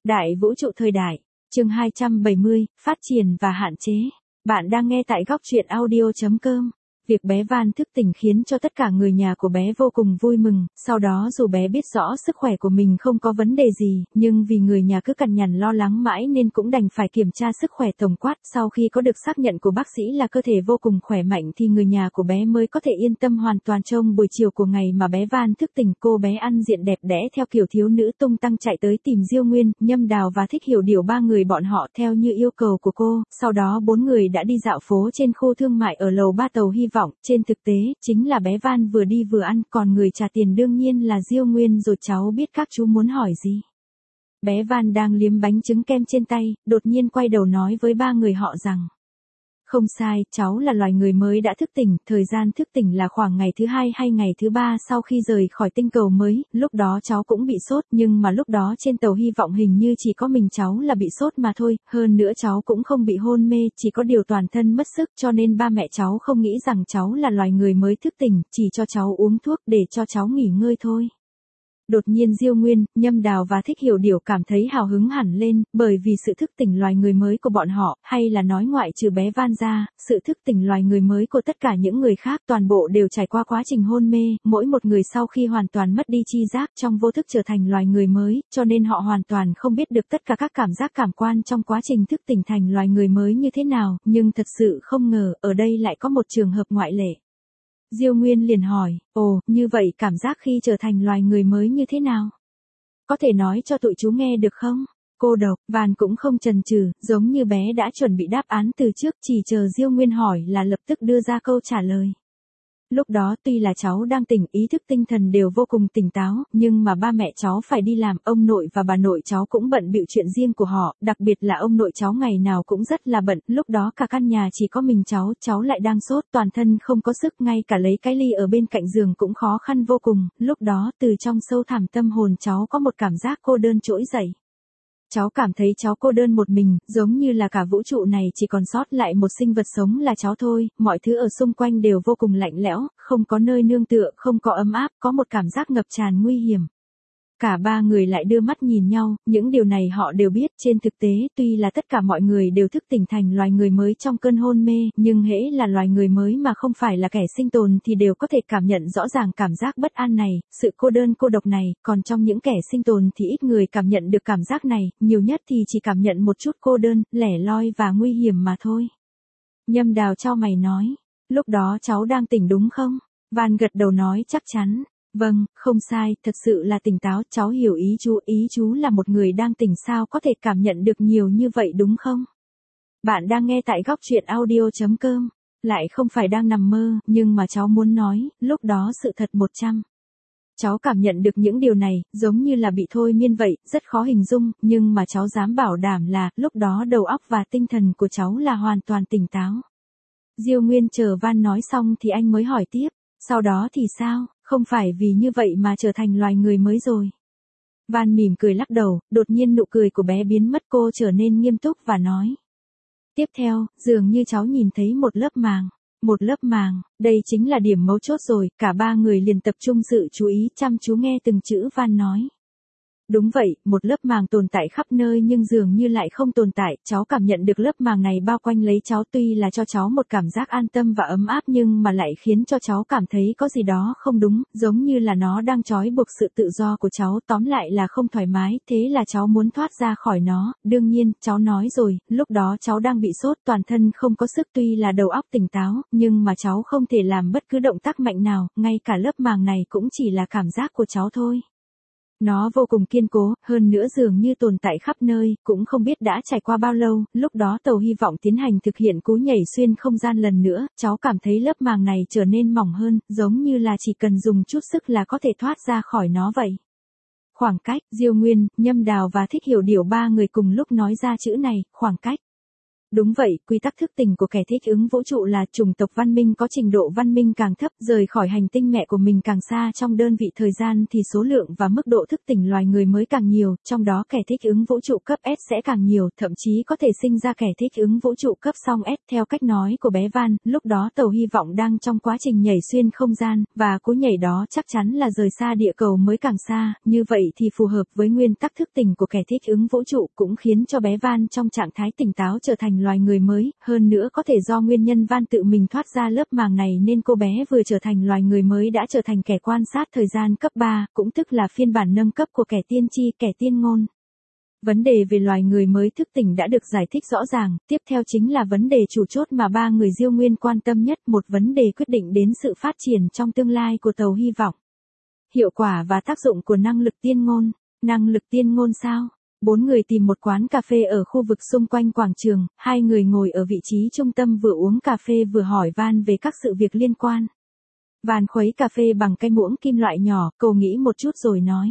Đại vũ trụ thời đại, chương 270, phát triển và hạn chế. Bạn đang nghe tại góc truyện audio.com. Việc bé Van thức tỉnh khiến cho tất cả người nhà của bé vô cùng vui mừng, sau đó dù bé biết rõ sức khỏe của mình không có vấn đề gì, nhưng vì người nhà cứ cằn nhằn lo lắng mãi nên cũng đành phải kiểm tra sức khỏe tổng quát. Sau khi có được xác nhận của bác sĩ là cơ thể vô cùng khỏe mạnh thì người nhà của bé mới có thể yên tâm hoàn toàn. Trong buổi chiều của ngày mà bé Van thức tỉnh, cô bé ăn diện đẹp đẽ theo kiểu thiếu nữ tung tăng chạy tới tìm Diêu Nguyên, Nhâm Đào và Thích Hiểu Điều. Ba người bọn họ theo như yêu cầu của cô, sau đó bốn người đã đi dạo phố trên khu thương mại ở lầu 3 tàu Hy vọng. Trên thực tế, chính là bé Van vừa đi vừa ăn, còn người trả tiền đương nhiên là Diêu Nguyên rồi. Cháu biết các chú muốn hỏi gì? Bé Van đang liếm bánh trứng kem trên tay, đột nhiên quay đầu nói với ba người họ rằng: Không sai, cháu là loài người mới đã thức tỉnh, thời gian thức tỉnh là khoảng ngày thứ 2 hay ngày thứ 3 sau khi rời khỏi tinh cầu mới. Lúc đó cháu cũng bị sốt, nhưng mà lúc đó trên tàu Hy vọng hình như chỉ có mình cháu là bị sốt mà thôi, hơn nữa cháu cũng không bị hôn mê, chỉ có điều toàn thân mất sức, cho nên ba mẹ cháu không nghĩ rằng cháu là loài người mới thức tỉnh, chỉ cho cháu uống thuốc để cho cháu nghỉ ngơi thôi. Đột nhiên Diêu Nguyên, Nhâm Đào và Thích Hiểu Điều cảm thấy hào hứng hẳn lên, bởi vì sự thức tỉnh loài người mới của bọn họ, hay là nói ngoại trừ bé Van ra, sự thức tỉnh loài người mới của tất cả những người khác toàn bộ đều trải qua quá trình hôn mê, mỗi một người sau khi hoàn toàn mất đi tri giác trong vô thức trở thành loài người mới, cho nên họ hoàn toàn không biết được tất cả các cảm giác cảm quan trong quá trình thức tỉnh thành loài người mới như thế nào, nhưng thật sự không ngờ, ở đây lại có một trường hợp ngoại lệ. Diêu Nguyên liền hỏi, ồ, như vậy cảm giác khi trở thành loài người mới như thế nào? Có thể nói cho tụi chú nghe được không? Cô độc, Van cũng không chần chừ, giống như bé đã chuẩn bị đáp án từ trước, chỉ chờ Diêu Nguyên hỏi là lập tức đưa ra câu trả lời. Lúc đó tuy là cháu đang tỉnh, ý thức tinh thần đều vô cùng tỉnh táo, nhưng mà ba mẹ cháu phải đi làm, ông nội và bà nội cháu cũng bận bịu chuyện riêng của họ, đặc biệt là ông nội cháu ngày nào cũng rất là bận, lúc đó cả căn nhà chỉ có mình cháu lại đang sốt, toàn thân không có sức, ngay cả lấy cái ly ở bên cạnh giường cũng khó khăn vô cùng, lúc đó từ trong sâu thẳm tâm hồn cháu có một cảm giác cô đơn trỗi dậy. Cháu cảm thấy cháu cô đơn một mình, giống như là cả vũ trụ này chỉ còn sót lại một sinh vật sống là cháu thôi, mọi thứ ở xung quanh đều vô cùng lạnh lẽo, không có nơi nương tựa, không có ấm áp, có một cảm giác ngập tràn nguy hiểm. Cả ba người lại đưa mắt nhìn nhau, những điều này họ đều biết. Trên thực tế, tuy là tất cả mọi người đều thức tỉnh thành loài người mới trong cơn hôn mê, nhưng hễ là loài người mới mà không phải là kẻ sinh tồn thì đều có thể cảm nhận rõ ràng cảm giác bất an này, sự cô đơn cô độc này, còn trong những kẻ sinh tồn thì ít người cảm nhận được cảm giác này, nhiều nhất thì chỉ cảm nhận một chút cô đơn, lẻ loi và nguy hiểm mà thôi. Nhâm Đào chau mày nói, lúc đó cháu đang tỉnh đúng không? Van gật đầu nói chắc chắn. Vâng, không sai, thật sự là tỉnh táo, cháu hiểu ý chú là một người đang tỉnh sao có thể cảm nhận được nhiều như vậy đúng không? Bạn đang nghe tại góc truyện audio.com, lại không phải đang nằm mơ, nhưng mà cháu muốn nói, lúc đó sự thật 100. Cháu cảm nhận được những điều này, giống như là bị thôi miên vậy, rất khó hình dung, nhưng mà cháu dám bảo đảm là, lúc đó đầu óc và tinh thần của cháu là hoàn toàn tỉnh táo. Diêu Nguyên chờ Van nói xong thì anh mới hỏi tiếp, sau đó thì sao? Không phải vì như vậy mà trở thành loài người mới rồi. Van mỉm cười lắc đầu, đột nhiên nụ cười của bé biến mất, cô trở nên nghiêm túc và nói. Tiếp theo, dường như cháu nhìn thấy một lớp màng. Một lớp màng, đây chính là điểm mấu chốt rồi, cả ba người liền tập trung sự chú ý chăm chú nghe từng chữ Van nói. Đúng vậy, một lớp màng tồn tại khắp nơi nhưng dường như lại không tồn tại, cháu cảm nhận được lớp màng này bao quanh lấy cháu tuy là cho cháu một cảm giác an tâm và ấm áp nhưng mà lại khiến cho cháu cảm thấy có gì đó không đúng, giống như là nó đang trói buộc sự tự do của cháu, tóm lại là không thoải mái, thế là cháu muốn thoát ra khỏi nó, đương nhiên, cháu nói rồi, lúc đó cháu đang bị sốt, toàn thân không có sức tuy là đầu óc tỉnh táo, nhưng mà cháu không thể làm bất cứ động tác mạnh nào, ngay cả lớp màng này cũng chỉ là cảm giác của cháu thôi. Nó vô cùng kiên cố, hơn nữa dường như tồn tại khắp nơi, cũng không biết đã trải qua bao lâu, lúc đó tàu Hy vọng tiến hành thực hiện cú nhảy xuyên không gian lần nữa, cháu cảm thấy lớp màng này trở nên mỏng hơn, giống như là chỉ cần dùng chút sức là có thể thoát ra khỏi nó vậy. Khoảng cách, Diêu Nguyên, Nhâm Đào và Thích Hiểu Điều ba người cùng lúc nói ra chữ này, khoảng cách. Đúng vậy, quy tắc thức tỉnh của kẻ thích ứng vũ trụ là chủng tộc văn minh có trình độ văn minh càng thấp, rời khỏi hành tinh mẹ của mình càng xa trong đơn vị thời gian thì số lượng và mức độ thức tỉnh loài người mới càng nhiều, trong đó kẻ thích ứng vũ trụ cấp S sẽ càng nhiều, thậm chí có thể sinh ra kẻ thích ứng vũ trụ cấp song S. Theo cách nói của bé Van, lúc đó tàu hy vọng đang trong quá trình nhảy xuyên không gian, và cú nhảy đó chắc chắn là rời xa địa cầu mới càng xa, như vậy thì phù hợp với nguyên tắc thức tỉnh của kẻ thích ứng vũ trụ, cũng khiến cho bé Van trong trạng thái tỉnh táo trở thành loài người mới, hơn nữa có thể do nguyên nhân Van tự mình thoát ra lớp màng này nên cô bé vừa trở thành loài người mới đã trở thành kẻ quan sát thời gian cấp 3, cũng tức là phiên bản nâng cấp của kẻ tiên tri, kẻ tiên ngôn. Vấn đề về loài người mới thức tỉnh đã được giải thích rõ ràng, tiếp theo chính là vấn đề chủ chốt mà ba người Diêu Nguyên quan tâm nhất, một vấn đề quyết định đến sự phát triển trong tương lai của tàu hy vọng. Hiệu quả và tác dụng của năng lực tiên ngôn. Năng lực tiên ngôn sao? 4 người tìm một quán cà phê ở khu vực xung quanh quảng trường, 2 người ngồi ở vị trí trung tâm vừa uống cà phê vừa hỏi Van về các sự việc liên quan. Van khuấy cà phê bằng cái muỗng kim loại nhỏ, cậu nghĩ một chút rồi nói.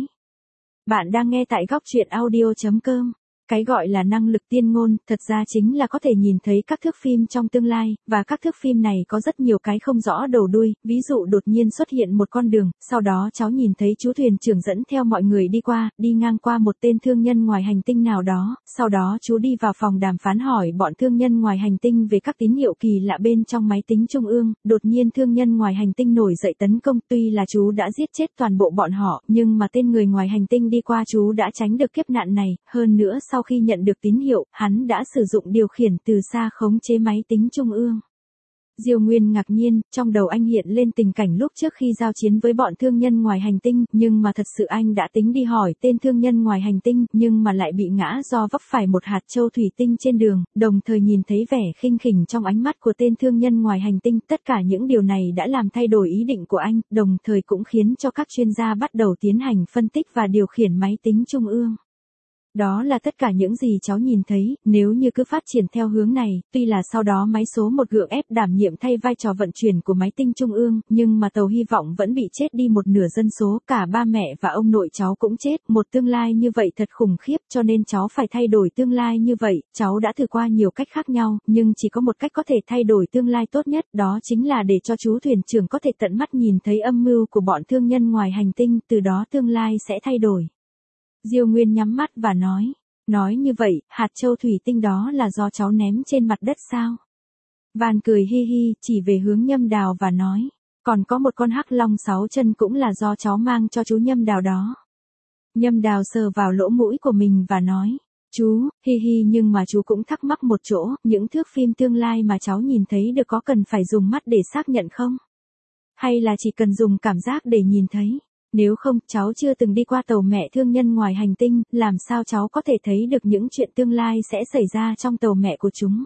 Bạn đang nghe tại góc truyện audio.com. Cái gọi là năng lực tiên ngôn, thật ra chính là có thể nhìn thấy các thước phim trong tương lai, và các thước phim này có rất nhiều cái không rõ đầu đuôi, ví dụ đột nhiên xuất hiện một con đường, sau đó cháu nhìn thấy chú thuyền trưởng dẫn theo mọi người đi ngang qua một tên thương nhân ngoài hành tinh nào đó, sau đó chú đi vào phòng đàm phán hỏi bọn thương nhân ngoài hành tinh về các tín hiệu kỳ lạ bên trong máy tính trung ương, đột nhiên thương nhân ngoài hành tinh nổi dậy tấn công, tuy là chú đã giết chết toàn bộ bọn họ, nhưng mà tên người ngoài hành tinh đi qua chú đã tránh được kiếp nạn này, hơn nữa sau khi nhận được tín hiệu, hắn đã sử dụng điều khiển từ xa khống chế máy tính trung ương. Diêu Nguyên ngạc nhiên, trong đầu anh hiện lên tình cảnh lúc trước khi giao chiến với bọn thương nhân ngoài hành tinh, nhưng mà thật sự anh đã tính đi hỏi tên thương nhân ngoài hành tinh, nhưng mà lại bị ngã do vấp phải một hạt châu thủy tinh trên đường, đồng thời nhìn thấy vẻ khinh khỉnh trong ánh mắt của tên thương nhân ngoài hành tinh, tất cả những điều này đã làm thay đổi ý định của anh, đồng thời cũng khiến cho các chuyên gia bắt đầu tiến hành phân tích và điều khiển máy tính trung ương. Đó là tất cả những gì cháu nhìn thấy, nếu như cứ phát triển theo hướng này, tuy là sau đó máy số 1 gượng ép đảm nhiệm thay vai trò vận chuyển của máy tinh trung ương, nhưng mà tàu hy vọng vẫn bị chết đi một nửa dân số, cả ba mẹ và ông nội cháu cũng chết, một tương lai như vậy thật khủng khiếp, cho nên cháu phải thay đổi tương lai như vậy, cháu đã thử qua nhiều cách khác nhau, nhưng chỉ có một cách có thể thay đổi tương lai tốt nhất, đó chính là để cho chú thuyền trưởng có thể tận mắt nhìn thấy âm mưu của bọn thương nhân ngoài hành tinh, từ đó tương lai sẽ thay đổi. Diêu Nguyên nhắm mắt và nói như vậy, hạt châu thủy tinh đó là do cháu ném trên mặt đất sao? Van cười hi hi, chỉ về hướng Nhâm Đào và nói, còn có một con hắc long 6 chân cũng là do cháu mang cho chú Nhâm Đào đó. Nhâm Đào sờ vào lỗ mũi của mình và nói, chú, hi hi, nhưng mà chú cũng thắc mắc một chỗ, những thước phim tương lai mà cháu nhìn thấy được có cần phải dùng mắt để xác nhận không? Hay là chỉ cần dùng cảm giác để nhìn thấy? Nếu không, cháu chưa từng đi qua tàu mẹ thương nhân ngoài hành tinh, làm sao cháu có thể thấy được những chuyện tương lai sẽ xảy ra trong tàu mẹ của chúng?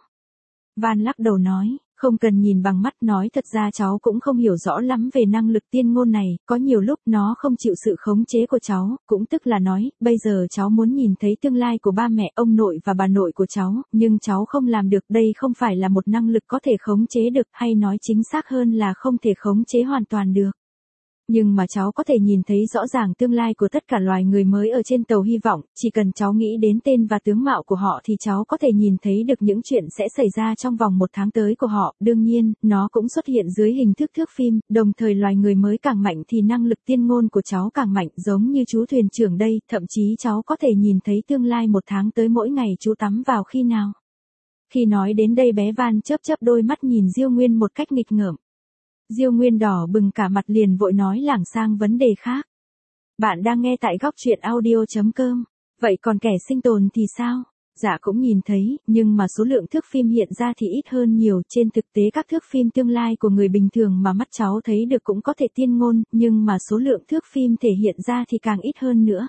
Van lắc đầu nói, không cần nhìn bằng mắt, nói thật ra cháu cũng không hiểu rõ lắm về năng lực tiên ngôn này, có nhiều lúc nó không chịu sự khống chế của cháu, cũng tức là nói, bây giờ cháu muốn nhìn thấy tương lai của ba mẹ, ông nội và bà nội của cháu, nhưng cháu không làm được, đây không phải là một năng lực có thể khống chế được, hay nói chính xác hơn là không thể khống chế hoàn toàn được. Nhưng mà cháu có thể nhìn thấy rõ ràng tương lai của tất cả loài người mới ở trên tàu hy vọng, chỉ cần cháu nghĩ đến tên và tướng mạo của họ thì cháu có thể nhìn thấy được những chuyện sẽ xảy ra trong vòng 1 tháng tới của họ, đương nhiên, nó cũng xuất hiện dưới hình thức thước phim, đồng thời loài người mới càng mạnh thì năng lực tiên ngôn của cháu càng mạnh, giống như chú thuyền trưởng đây, thậm chí cháu có thể nhìn thấy tương lai 1 tháng tới mỗi ngày chú tắm vào khi nào. Khi nói đến đây bé Van chớp đôi mắt nhìn Diêu Nguyên một cách nghịch ngợm. Diêu Nguyên đỏ bừng cả mặt liền vội nói lảng sang vấn đề khác. Bạn đang nghe tại góc truyện audio.com. Vậy còn kẻ sinh tồn thì sao? Dạ cũng nhìn thấy, nhưng mà số lượng thước phim hiện ra thì ít hơn nhiều. Trên thực tế các thước phim tương lai của người bình thường mà mắt cháu thấy được cũng có thể tiên ngôn, nhưng mà số lượng thước phim thể hiện ra thì càng ít hơn nữa.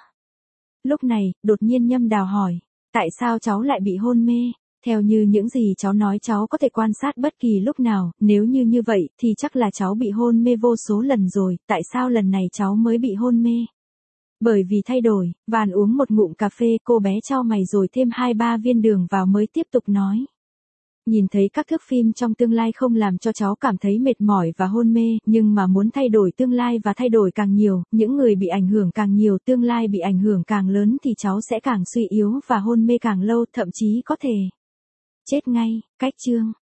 Lúc này, đột nhiên Nhâm Đào hỏi, tại sao cháu lại bị hôn mê? Theo như những gì cháu nói cháu có thể quan sát bất kỳ lúc nào, nếu như vậy thì chắc là cháu bị hôn mê vô số lần rồi, tại sao lần này cháu mới bị hôn mê? Bởi vì thay đổi, Van uống một ngụm cà phê, cô bé chau mày rồi thêm 2-3 viên đường vào mới tiếp tục nói. Nhìn thấy các thước phim trong tương lai không làm cho cháu cảm thấy mệt mỏi và hôn mê, nhưng mà muốn thay đổi tương lai và thay đổi càng nhiều, những người bị ảnh hưởng càng nhiều, tương lai bị ảnh hưởng càng lớn thì cháu sẽ càng suy yếu và hôn mê càng lâu, thậm chí có thể chết ngay, cách chương.